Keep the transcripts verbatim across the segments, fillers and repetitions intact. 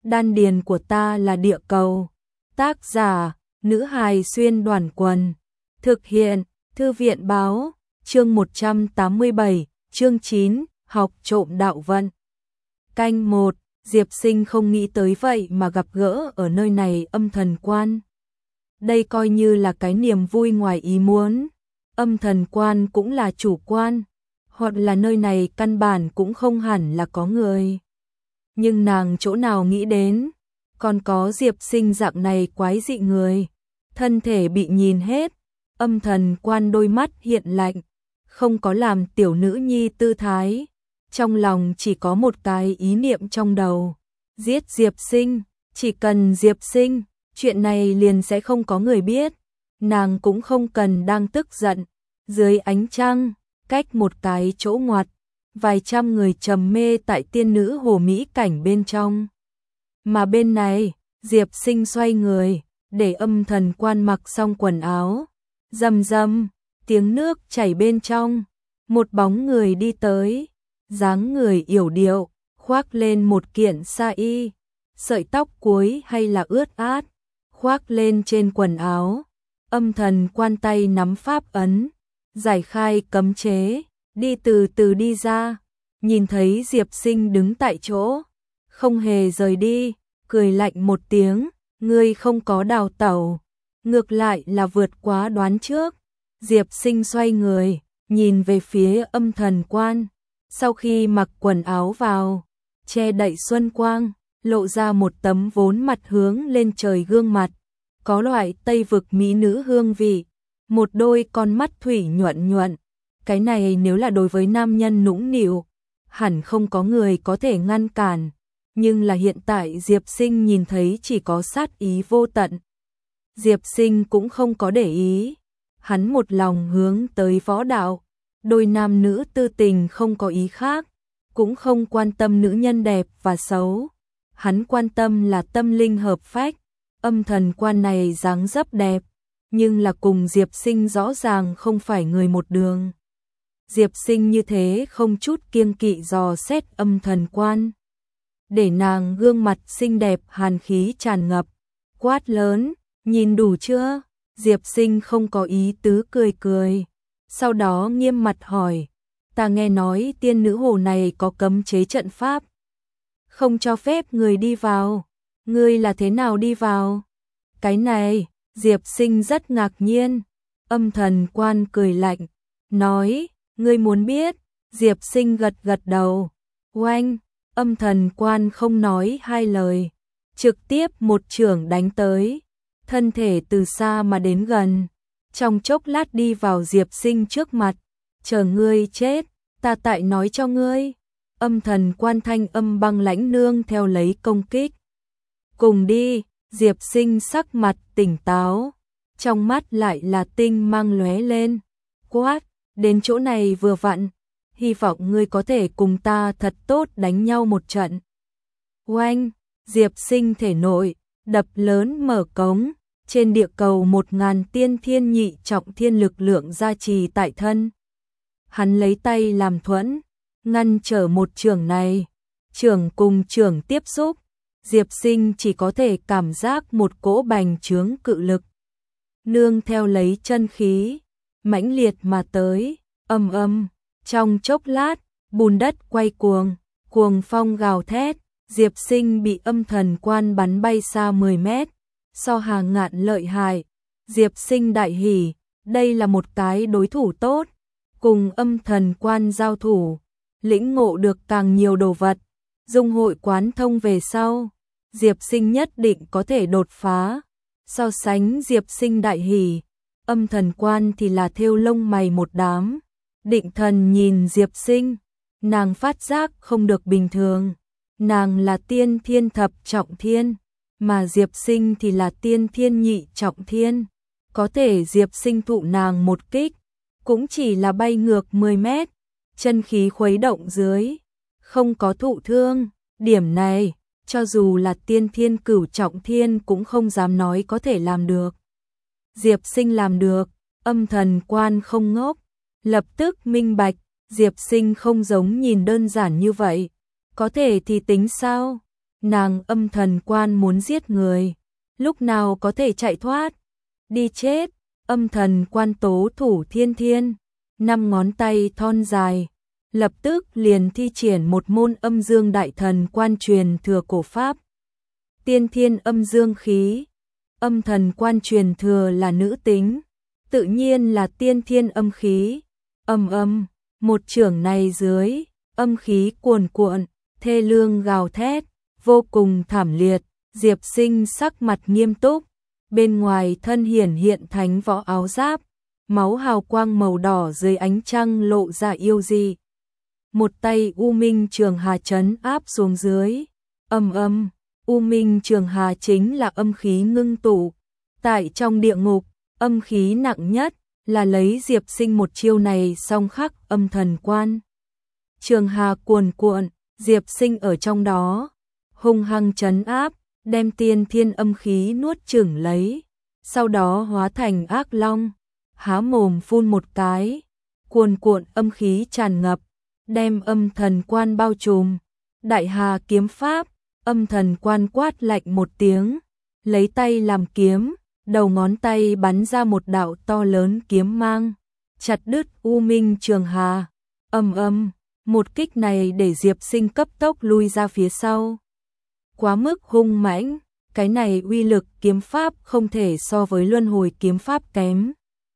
Đan điền của ta là địa cầu. Tác giả, nữ hài xuyên đoàn quần. Thực hiện, thư viện báo, chương một trăm tám mươi bảy, chương chín, học trộm đạo vận. Canh một, Diệp Sinh không nghĩ tới vậy mà gặp gỡ ở nơi này Âm Thần Quan. Đây coi như là cái niềm vui ngoài ý muốn. Âm Thần Quan cũng là chủ quan, hoặc là nơi này căn bản cũng không hẳn là có người. Nhưng nàng chỗ nào nghĩ đến, còn có Diệp Sinh dạng này quái dị người. Thân thể bị nhìn hết, Âm Thần Quan đôi mắt hiện lạnh, không có làm tiểu nữ nhi tư thái. Trong lòng chỉ có một cái ý niệm trong đầu, giết Diệp Sinh, chỉ cần Diệp Sinh, chuyện này liền sẽ không có người biết. Nàng cũng không cần đang tức giận. Dưới ánh trăng, cách một cái chỗ ngoặt, vài trăm người trầm mê tại tiên nữ hồ mỹ cảnh bên trong. Mà bên này, Diệp Sinh xoay người, để Âm Thần Quan mặc xong quần áo. Rầm rầm, tiếng nước chảy bên trong, một bóng người đi tới, dáng người yểu điệu, khoác lên một kiện sa y, sợi tóc cuối hay là ướt át, khoác lên trên quần áo. Âm Thần Quan tay nắm pháp ấn, giải khai cấm chế, đi từ từ đi ra, nhìn thấy Diệp Sinh đứng tại chỗ, không hề rời đi, cười lạnh một tiếng, ngươi không có đào tẩu, ngược lại là vượt quá đoán trước. Diệp Sinh xoay người, nhìn về phía Âm Thần Quan, sau khi mặc quần áo vào, che đậy xuân quang, lộ ra một tấm vốn mặt hướng lên trời gương mặt, có loại Tây vực mỹ nữ hương vị, một đôi con mắt thủy nhuận nhuận. Cái này nếu là đối với nam nhân nũng nịu, hẳn không có người có thể ngăn cản, nhưng là hiện tại Diệp Sinh nhìn thấy chỉ có sát ý vô tận. Diệp Sinh cũng không có để ý, hắn một lòng hướng tới võ đạo, đôi nam nữ tư tình không có ý khác, cũng không quan tâm nữ nhân đẹp và xấu, hắn quan tâm là tâm linh hợp phách. Âm Thần Quan này dáng dấp đẹp, nhưng là cùng Diệp Sinh rõ ràng không phải người một đường. Diệp Sinh như thế không chút kiêng kỵ dò xét Âm Thần Quan, để nàng gương mặt xinh đẹp hàn khí tràn ngập, quát lớn, nhìn đủ chưa? Diệp Sinh không có ý tứ cười cười, sau đó nghiêm mặt hỏi, ta nghe nói tiên nữ hồ này có cấm chế trận pháp, không cho phép người đi vào, ngươi là thế nào đi vào? Cái này, Diệp Sinh rất ngạc nhiên. Âm Thần Quan cười lạnh, nói, ngươi muốn biết? Diệp Sinh gật gật đầu. Oanh, Âm Thần Quan không nói hai lời, trực tiếp một chưởng đánh tới, thân thể từ xa mà đến gần, trong chốc lát đi vào Diệp Sinh trước mặt, chờ ngươi chết, ta tại nói cho ngươi. Âm Thần Quan thanh âm băng lãnh nương theo lấy công kích. Cùng đi, Diệp Sinh sắc mặt tỉnh táo, trong mắt lại là tinh mang lóe lên, quát, đến chỗ này vừa vặn, hy vọng ngươi có thể cùng ta thật tốt đánh nhau một trận. Oanh, Diệp Sinh thể nội, đập lớn mở cống, trên địa cầu một ngàn tiên thiên nhị trọng thiên lực lượng gia trì tại thân. Hắn lấy tay làm thuẫn, ngăn trở một chưởng này, chưởng cùng chưởng tiếp xúc, Diệp Sinh chỉ có thể cảm giác một cỗ bành trướng cự lực, nương theo lấy chân khí, mãnh liệt mà tới, âm âm, trong chốc lát, bùn đất quay cuồng, cuồng phong gào thét, Diệp Sinh bị Âm Thần Quan bắn bay xa mười mét, so hàng ngạn lợi hại, Diệp Sinh đại hỉ, đây là một cái đối thủ tốt, cùng Âm Thần Quan giao thủ, lĩnh ngộ được càng nhiều đồ vật, dung hội quán thông về sau, Diệp Sinh nhất định có thể đột phá. So sánh Diệp Sinh đại hỉ, Âm Thần Quan thì là thêu lông mày một đám. Định Thần nhìn Diệp Sinh, nàng phát giác không được bình thường, nàng là tiên thiên thập trọng thiên, mà Diệp Sinh thì là tiên thiên nhị trọng thiên, có thể Diệp Sinh thụ nàng một kích, cũng chỉ là bay ngược mười mét, chân khí khuấy động dưới, không có thụ thương, điểm này, cho dù là tiên thiên cửu trọng thiên cũng không dám nói có thể làm được. Diệp Sinh làm được, Âm Thần Quan không ngốc, lập tức minh bạch, Diệp Sinh không giống nhìn đơn giản như vậy, có thể thì tính sao? nàng âm thần quan muốn giết người, lúc nào có thể chạy thoát, đi chết. Âm thần quan tố thủ thiên thiên, năm ngón tay thon dài, lập tức liền thi triển một môn âm dương đại thần quan truyền thừa cổ pháp. Tiên thiên âm dương khí, âm thần quan truyền thừa là nữ tính, tự nhiên là tiên thiên âm khí. Âm âm, một chưởng này dưới, âm khí cuồn cuộn, thê lương gào thét, vô cùng thảm liệt. Diệp Sinh sắc mặt nghiêm túc, bên ngoài thân hiển hiện thánh võ áo giáp, máu hào quang màu đỏ dưới ánh trăng lộ ra yêu dị. Một tay U Minh Trường Hà trấn áp xuống dưới, âm âm, U Minh Trường Hà chính là âm khí ngưng tụ. Tại trong địa ngục, âm khí nặng nhất là lấy Diệp Sinh một chiêu này song khắc âm thần quan. Trường Hà cuồn cuộn, Diệp Sinh ở trong đó, hung hăng trấn áp, đem tiên thiên âm khí nuốt chửng lấy, sau đó hóa thành ác long, há mồm phun một cái, cuồn cuộn âm khí tràn ngập, đem âm thần quan bao trùm. Đại Hà kiếm pháp, âm thần quan quát lạnh một tiếng, lấy tay làm kiếm, đầu ngón tay bắn ra một đạo to lớn kiếm mang, chặt đứt U Minh Trường Hà. Âm âm, một kích này để Diệp Sinh cấp tốc lui ra phía sau. Quá mức hung mãnh, cái này uy lực kiếm pháp không thể so với luân hồi kiếm pháp kém.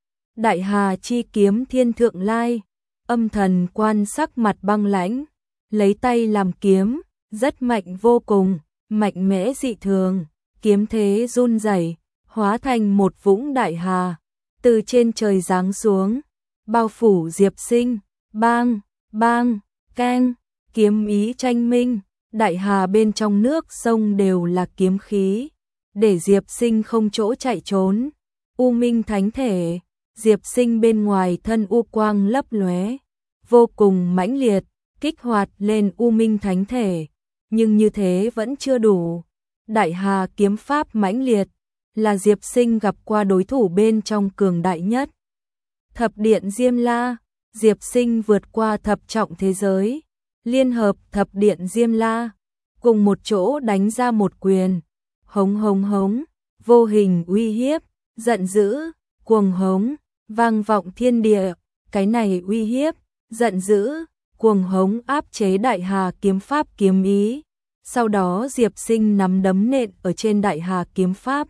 Đại Hà chi kiếm thiên thượng lai, âm thần quan sắc mặt băng lãnh, lấy tay làm kiếm, rất mạnh vô cùng, mạnh mẽ dị thường, kiếm thế run rẩy, hóa thành một vũng đại hà, từ trên trời giáng xuống, bao phủ Diệp Sinh. Bang, bang, keng, kiếm ý tranh minh, đại hà bên trong nước sông đều là kiếm khí, để Diệp Sinh không chỗ chạy trốn. U Minh Thánh Thể, Diệp Sinh bên ngoài thân u quang lấp lóe, vô cùng mãnh liệt, kích hoạt lên U Minh Thánh Thể, nhưng như thế vẫn chưa đủ. Đại Hà kiếm pháp mãnh liệt, là Diệp Sinh gặp qua đối thủ bên trong cường đại nhất. Thập điện Diêm La, Diệp Sinh vượt qua thập trọng thế giới, liên hợp thập điện Diêm La, cùng một chỗ đánh ra một quyền. Hống hống hống, vô hình uy hiếp, giận dữ, cuồng hống, vang vọng thiên địa. Cái này uy hiếp, giận dữ, cuồng hống áp chế Đại Hà kiếm pháp kiếm ý. Sau đó Diệp Sinh nắm đấm nện ở trên Đại Hà kiếm pháp.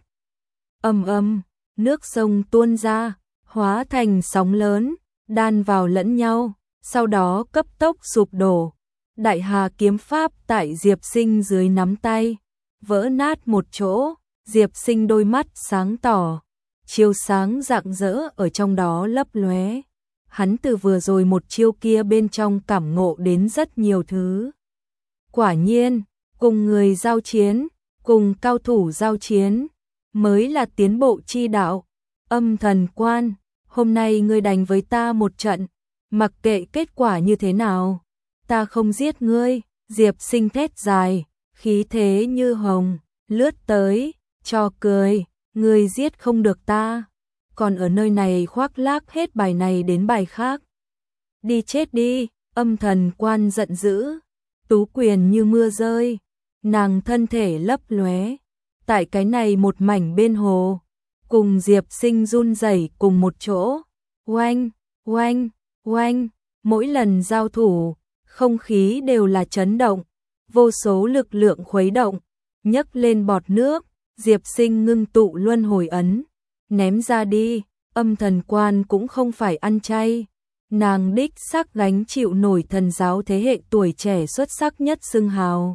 Ầm ầm, nước sông tuôn ra, hóa thành sóng lớn, đan vào lẫn nhau, sau đó cấp tốc sụp đổ. Đại Hà kiếm pháp tại Diệp Sinh dưới nắm tay, vỡ nát một chỗ. Diệp Sinh đôi mắt sáng tỏ, chiếu sáng rạng rỡ ở trong đó lấp lóe. Hắn từ vừa rồi một chiêu kia bên trong cảm ngộ đến rất nhiều thứ. Quả nhiên, cùng người giao chiến, cùng cao thủ giao chiến, mới là tiến bộ chi đạo. Âm thần quan, hôm nay ngươi đánh với ta một trận, mặc kệ kết quả như thế nào, ta không giết ngươi. Diệp Sinh thét dài, khí thế như hồng, lướt tới, cho cười, ngươi giết không được ta, còn ở nơi này khoác lác hết bài này đến bài khác. Đi chết đi. Âm thần quan giận dữ, tú quyền như mưa rơi, nàng thân thể lấp lóe, tại cái này một mảnh bên hồ, cùng Diệp Sinh run rẩy cùng một chỗ. Oanh, oanh, oanh, mỗi lần giao thủ, không khí đều là chấn động, vô số lực lượng khuấy động, nhấc lên bọt nước. Diệp Sinh ngưng tụ luân hồi ấn, ném ra đi. Âm thần quan cũng không phải ăn chay, nàng đích xác gánh chịu nổi thần giáo thế hệ tuổi trẻ xuất sắc nhất xưng hào.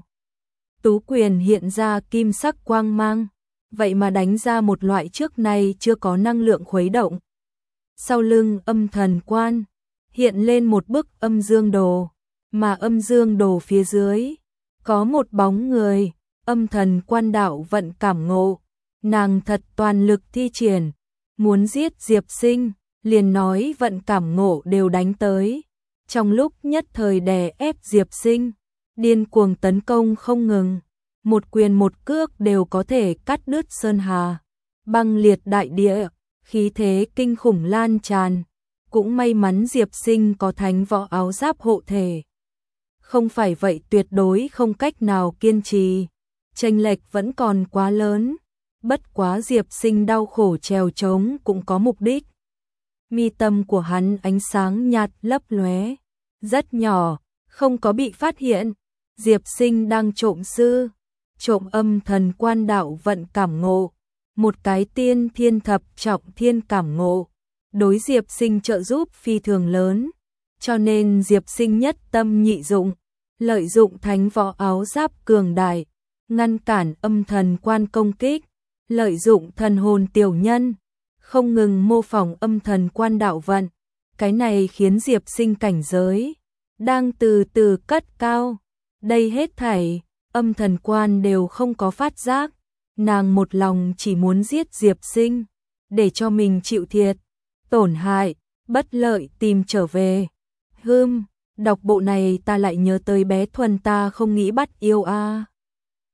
Tú quyền hiện ra kim sắc quang mang, vậy mà đánh ra một loại trước nay chưa có năng lượng khuấy động. Sau lưng âm thần quan, hiện lên một bức âm dương đồ, mà âm dương đồ phía dưới, có một bóng người. Âm thần quan đạo vận cảm ngộ, nàng thật toàn lực thi triển, muốn giết Diệp Sinh, liền nói vận cảm ngộ đều đánh tới. Trong lúc nhất thời đè ép Diệp Sinh, điên cuồng tấn công không ngừng, một quyền một cước đều có thể cắt đứt sơn hà, băng liệt đại địa, khí thế kinh khủng lan tràn. Cũng may mắn Diệp Sinh có thánh võ áo giáp hộ thể, không phải vậy tuyệt đối không cách nào kiên trì. chênh lệch vẫn còn quá lớn. Bất quá Diệp Sinh đau khổ trèo trống cũng có mục đích. Mi tâm của hắn ánh sáng nhạt lấp lóe, rất nhỏ, không có bị phát hiện. Diệp Sinh đang trộm sư, trộm âm thần quan đạo vận cảm ngộ, một cái tiên thiên thập trọng thiên cảm ngộ. Đối Diệp Sinh trợ giúp phi thường lớn, cho nên Diệp Sinh nhất tâm nhị dụng, lợi dụng thánh võ áo giáp cường đại, ngăn cản âm thần quan công kích, lợi dụng thần hồn tiểu nhân, không ngừng mô phỏng âm thần quan đạo vận. Cái này khiến Diệp Sinh cảnh giới đang từ từ cất cao. Đây hết thảy, âm thần quan đều không có phát giác. Nàng một lòng chỉ muốn giết Diệp Sinh, để cho mình chịu thiệt, tổn hại, bất lợi tìm trở về. Hừm, đọc bộ này ta lại nhớ tới bé Thuần ta không nghĩ bắt yêu a. À.